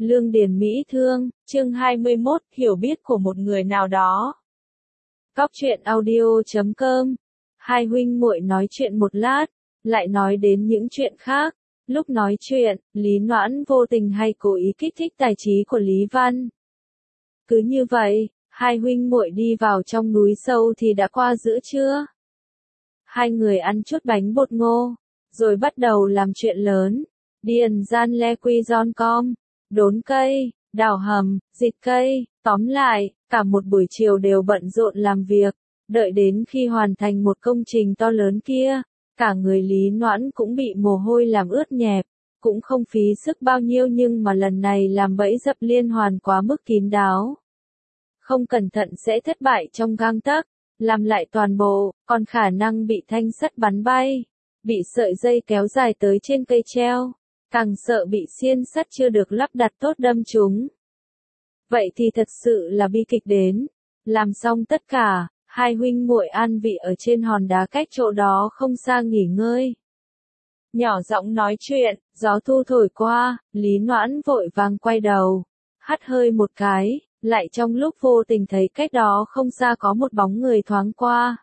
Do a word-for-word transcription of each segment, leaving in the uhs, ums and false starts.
Lương Điền Mỹ Thương, chương hai mươi mốt, hiểu biết của một người nào đó. Cóc truyện audio chấm com. Hai huynh muội nói chuyện một lát, lại nói đến những chuyện khác. Lúc nói chuyện, Lý Noãn vô tình hay cố ý kích thích tài trí của Lý Văn. Cứ như vậy, hai huynh muội đi vào trong núi sâu thì đã qua giữa trưa. Hai người ăn chút bánh bột ngô, rồi bắt đầu làm chuyện lớn. Điền gian le quy giòn com, đốn cây, đào hầm, dịch cây, tóm lại, cả một buổi chiều đều bận rộn làm việc. Đợi đến khi hoàn thành một công trình to lớn kia, cả người Lý Noãn cũng bị mồ hôi làm ướt nhẹp, cũng không phí sức bao nhiêu nhưng mà lần này làm bẫy dập liên hoàn quá mức kín đáo. Không cẩn thận sẽ thất bại trong gang tấc, làm lại toàn bộ, còn khả năng bị thanh sắt bắn bay, bị sợi dây kéo dài tới trên cây treo, càng sợ bị xiên sắt chưa được lắp đặt tốt đâm trúng. Vậy thì thật sự là bi kịch đến. Làm xong tất cả, hai huynh muội an vị ở trên hòn đá cách chỗ đó không xa nghỉ ngơi. Nhỏ giọng nói chuyện, gió thu thổi qua, Lý Noãn vội vàng quay đầu, hắt hơi một cái, lại trong lúc vô tình thấy cách đó không xa có một bóng người thoáng qua.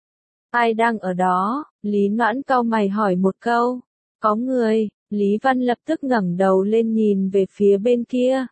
Ai đang ở đó? Lý Noãn cau mày hỏi một câu. Có người. Lý Văn lập tức ngẩng đầu lên nhìn về phía bên kia.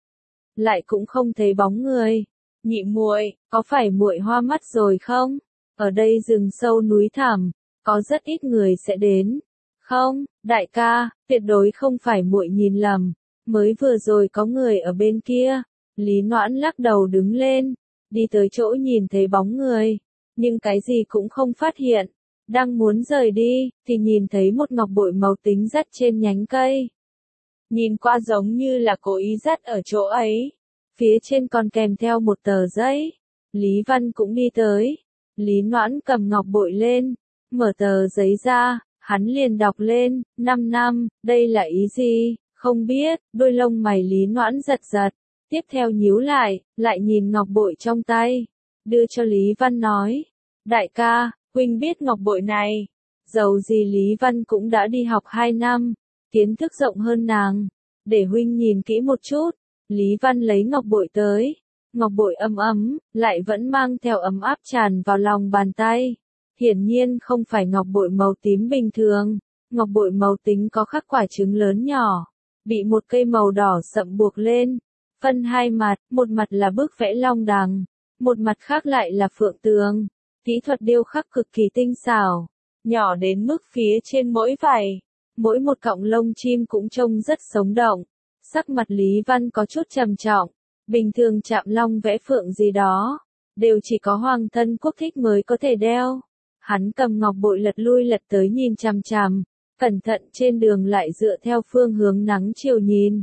Lại cũng không thấy bóng người. Nhị muội, có phải muội hoa mắt rồi không? Ở đây rừng sâu núi thẳm, có rất ít người sẽ đến. Không, đại ca, tuyệt đối không phải muội nhìn lầm, mới vừa rồi có người ở bên kia. Lý Noãn lắc đầu đứng lên, đi tới chỗ nhìn thấy bóng người, nhưng cái gì cũng không phát hiện. Đang muốn rời đi, thì nhìn thấy một ngọc bội màu tím dắt trên nhánh cây. Nhìn qua giống như là cố ý dắt ở chỗ ấy. Phía trên còn kèm theo một tờ giấy. Lý Văn cũng đi tới. Lý Noãn cầm ngọc bội lên, mở tờ giấy ra, hắn liền đọc lên, năm năm, đây là ý gì, không biết, đôi lông mày Lý Noãn giật giật. Tiếp theo nhíu lại, lại nhìn ngọc bội trong tay, đưa cho Lý Văn nói. Đại ca, huynh biết ngọc bội này, dầu gì Lý Văn cũng đã đi học hai năm, kiến thức rộng hơn nàng, để huynh nhìn kỹ một chút. Lý Văn lấy ngọc bội tới, ngọc bội ấm ấm, lại vẫn mang theo ấm áp tràn vào lòng bàn tay. Hiển nhiên không phải ngọc bội màu tím bình thường, ngọc bội màu tím có khắc quả trứng lớn nhỏ, bị một cây màu đỏ sậm buộc lên, phân hai mặt, một mặt là bức vẽ long đằng, một mặt khác lại là phượng tường. Kỹ thuật điêu khắc cực kỳ tinh xảo, nhỏ đến mức phía trên mỗi vảy, mỗi một cọng lông chim cũng trông rất sống động. Sắc mặt Lý Văn có chút trầm trọng, bình thường chạm long vẽ phượng gì đó, đều chỉ có hoàng thân quốc thích mới có thể đeo. Hắn cầm ngọc bội lật lui lật tới nhìn chằm chằm, cẩn thận trên đường lại dựa theo phương hướng nắng chiều nhìn.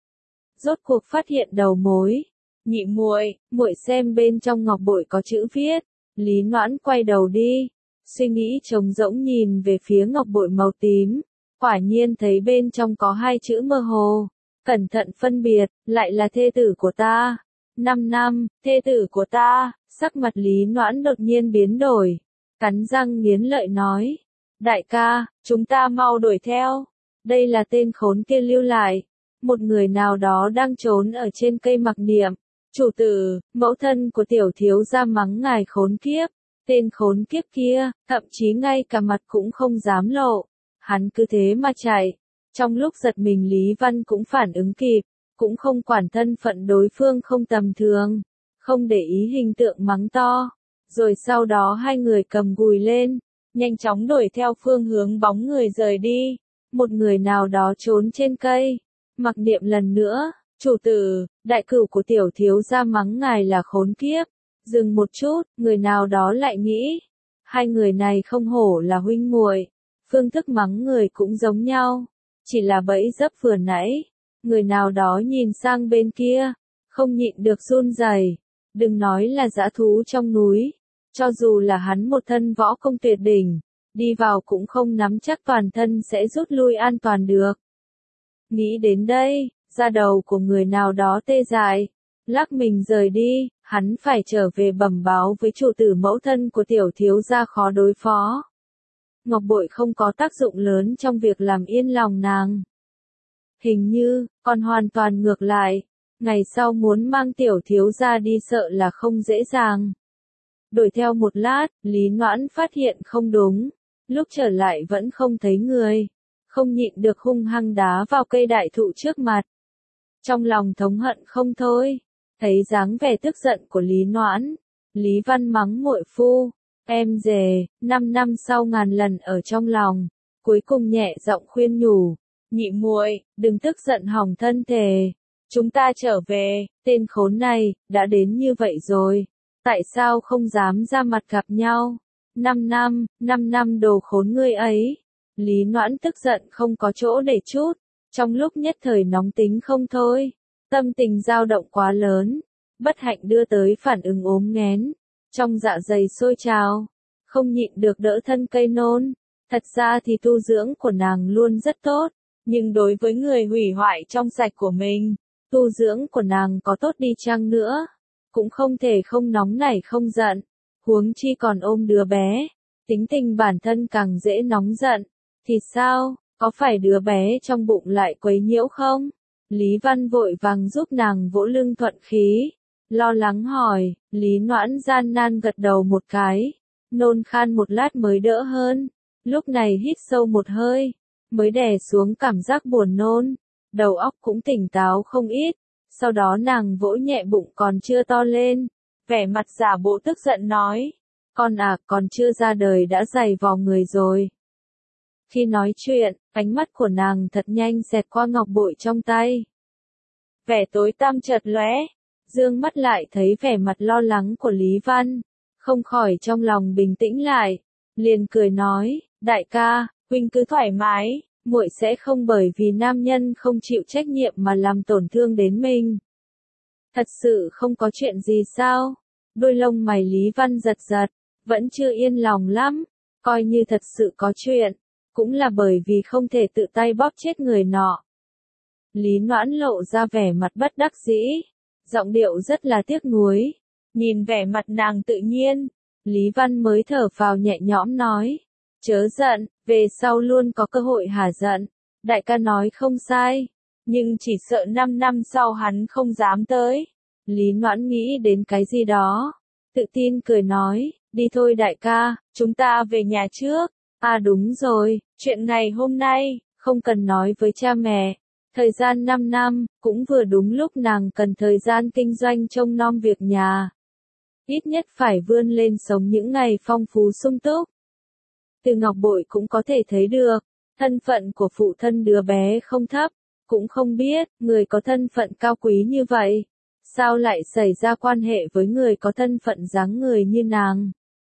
Rốt cuộc phát hiện đầu mối. Nhị muội, muội xem bên trong ngọc bội có chữ viết. Lý Noãn quay đầu đi, suy nghĩ trống rỗng nhìn về phía ngọc bội màu tím, quả nhiên thấy bên trong có hai chữ mơ hồ, cẩn thận phân biệt, lại là thê tử của ta. Năm năm, thê tử của ta, sắc mặt Lý Noãn đột nhiên biến đổi, cắn răng nghiến lợi nói, đại ca, chúng ta mau đuổi theo, đây là tên khốn kia lưu lại, một người nào đó đang trốn ở trên cây mặc niệm. Chủ tử, mẫu thân của tiểu thiếu gia mắng ngài khốn kiếp, tên khốn kiếp kia, thậm chí ngay cả mặt cũng không dám lộ. Hắn cứ thế mà chạy. Trong lúc giật mình Lý Văn cũng phản ứng kịp, cũng không quản thân phận đối phương không tầm thường, không để ý hình tượng mắng to. Rồi sau đó hai người cầm gùi lên, nhanh chóng đuổi theo phương hướng bóng người rời đi. Một người nào đó trốn trên cây, mặc niệm lần nữa. Chủ tử, đại cửu của tiểu thiếu gia mắng ngài là khốn kiếp. Dừng một chút, người nào đó lại nghĩ. Hai người này không hổ là huynh muội, phương thức mắng người cũng giống nhau. Chỉ là bẫy dấp vừa nãy. Người nào đó nhìn sang bên kia, không nhịn được run rẩy. Đừng nói là dã thú trong núi. Cho dù là hắn một thân võ công tuyệt đỉnh, đi vào cũng không nắm chắc toàn thân sẽ rút lui an toàn được. Nghĩ đến đây, da đầu của người nào đó tê dại, lắc mình rời đi, hắn phải trở về bẩm báo với chủ tử mẫu thân của tiểu thiếu gia khó đối phó. Ngọc bội không có tác dụng lớn trong việc làm yên lòng nàng. Hình như, còn hoàn toàn ngược lại. Ngày sau muốn mang tiểu thiếu gia đi sợ là không dễ dàng. Đuổi theo một lát, Lý Noãn phát hiện không đúng. Lúc trở lại vẫn không thấy người. Không nhịn được hung hăng đá vào cây đại thụ trước mặt. Trong lòng thống hận không thôi. Thấy dáng vẻ tức giận của Lý Noãn. Lý Văn mắng muội phu. Em dề, năm năm sau ngàn lần ở trong lòng. Cuối cùng nhẹ giọng khuyên nhủ. Nhị muội, đừng tức giận hỏng thân thể. Chúng ta trở về, tên khốn này, đã đến như vậy rồi. Tại sao không dám ra mặt gặp nhau? Năm năm, năm năm đồ khốn ngươi ấy. Lý Noãn tức giận không có chỗ để chút. Trong lúc nhất thời nóng tính không thôi. Tâm tình dao động quá lớn. Bất hạnh đưa tới phản ứng ốm nghén. Trong dạ dày sôi trào. Không nhịn được đỡ thân cây nôn. Thật ra thì tu dưỡng của nàng luôn rất tốt. Nhưng đối với người hủy hoại trong sạch của mình, tu dưỡng của nàng có tốt đi chăng nữa, cũng không thể không nóng nảy không giận, huống chi còn ôm đứa bé, tính tình bản thân càng dễ nóng giận, thì sao, có phải đứa bé trong bụng lại quấy nhiễu không? Lý Văn vội vàng giúp nàng vỗ lưng thuận khí, lo lắng hỏi, Lý Noãn gian nan gật đầu một cái, nôn khan một lát mới đỡ hơn, lúc này hít sâu một hơi, mới đè xuống cảm giác buồn nôn, đầu óc cũng tỉnh táo không ít, sau đó nàng vỗ nhẹ bụng còn chưa to lên, vẻ mặt giả bộ tức giận nói, con à, còn chưa ra đời đã dày vò người rồi. Khi nói chuyện, ánh mắt của nàng thật nhanh xẹt qua ngọc bội trong tay. Vẻ tối tăm chợt lóe, dương mắt lại thấy vẻ mặt lo lắng của Lý Văn, không khỏi trong lòng bình tĩnh lại, liền cười nói, đại ca, huynh cứ thoải mái, muội sẽ không bởi vì nam nhân không chịu trách nhiệm mà làm tổn thương đến mình. Thật sự không có chuyện gì sao? Đôi lông mày Lý Văn giật giật, vẫn chưa yên lòng lắm, coi như thật sự có chuyện, cũng là bởi vì không thể tự tay bóp chết người nọ. Lý Noãn lộ ra vẻ mặt bất đắc dĩ, giọng điệu rất là tiếc nuối, nhìn vẻ mặt nàng tự nhiên, Lý Văn mới thở phào nhẹ nhõm nói. Chớ giận, về sau luôn có cơ hội hả giận. Đại ca nói không sai, nhưng chỉ sợ năm năm sau hắn không dám tới. Lý Noãn nghĩ đến cái gì đó, tự tin cười nói, đi thôi đại ca, chúng ta về nhà trước. À đúng rồi, chuyện ngày hôm nay, không cần nói với cha mẹ. Thời gian năm năm, cũng vừa đúng lúc nàng cần thời gian kinh doanh trông nom việc nhà. Ít nhất phải vươn lên sống những ngày phong phú sung túc. Từ ngọc bội cũng có thể thấy được, thân phận của phụ thân đứa bé không thấp, cũng không biết, người có thân phận cao quý như vậy, sao lại xảy ra quan hệ với người có thân phận dáng người như nàng.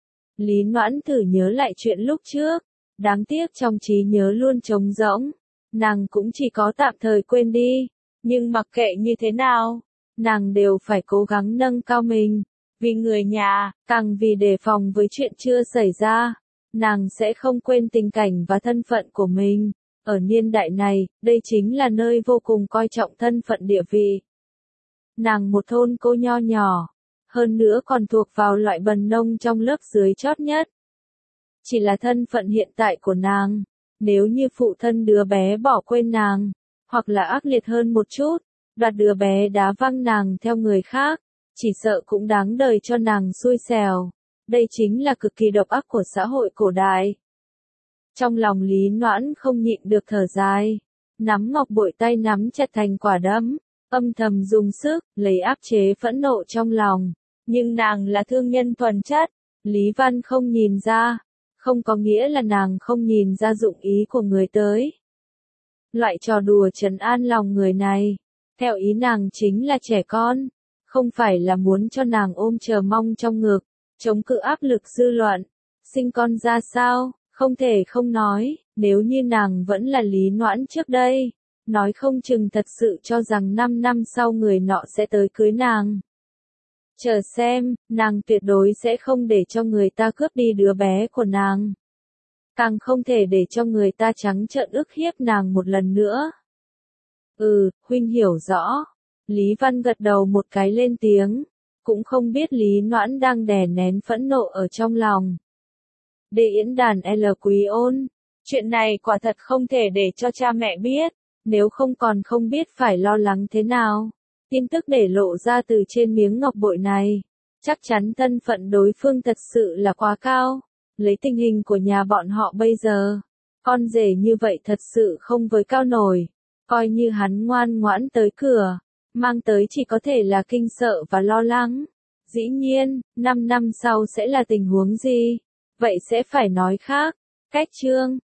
Lý Noãn thử nhớ lại chuyện lúc trước, đáng tiếc trong trí nhớ luôn trống rỗng, nàng cũng chỉ có tạm thời quên đi, nhưng mặc kệ như thế nào, nàng đều phải cố gắng nâng cao mình, vì người nhà, càng vì đề phòng với chuyện chưa xảy ra. Nàng sẽ không quên tình cảnh và thân phận của mình. Ở niên đại này, đây chính là nơi vô cùng coi trọng thân phận địa vị. Nàng một thôn cô nho nhỏ, hơn nữa còn thuộc vào loại bần nông trong lớp dưới chót nhất. Chỉ là thân phận hiện tại của nàng, nếu như phụ thân đứa bé bỏ quên nàng, hoặc là ác liệt hơn một chút, đoạt đứa bé đá văng nàng theo người khác, chỉ sợ cũng đáng đời cho nàng xui xẻo. Đây chính là cực kỳ độc ác của xã hội cổ đại. Trong lòng Lý Noãn không nhịn được thở dài, nắm ngọc bội tay nắm chặt thành quả đấm, âm thầm dùng sức, lấy áp chế phẫn nộ trong lòng. Nhưng nàng là thương nhân thuần chất, Lý Văn không nhìn ra, không có nghĩa là nàng không nhìn ra dụng ý của người tới. Loại trò đùa trấn an lòng người này, theo ý nàng chính là trẻ con, không phải là muốn cho nàng ôm chờ mong trong ngực. Chống cự áp lực dư luận, sinh con ra sao, không thể không nói, nếu như nàng vẫn là Lý Noãn trước đây, nói không chừng thật sự cho rằng năm năm sau người nọ sẽ tới cưới nàng. Chờ xem, nàng tuyệt đối sẽ không để cho người ta cướp đi đứa bé của nàng. Càng không thể để cho người ta trắng trợn ức hiếp nàng một lần nữa. Ừ, huynh hiểu rõ. Lý Văn gật đầu một cái lên tiếng. Cũng không biết Lý Noãn đang đè nén phẫn nộ ở trong lòng. Để diễn đàn L Quý Ôn, chuyện này quả thật không thể để cho cha mẹ biết, nếu không còn không biết phải lo lắng thế nào. Tin tức để lộ ra từ trên miếng ngọc bội này, chắc chắn thân phận đối phương thật sự là quá cao. Lấy tình hình của nhà bọn họ bây giờ, con rể như vậy thật sự không với cao nổi. Coi như hắn ngoan ngoãn tới cửa, mang tới chỉ có thể là kinh sợ và lo lắng. Dĩ nhiên, năm năm sau sẽ là tình huống gì? Vậy sẽ phải nói khác. Cách chương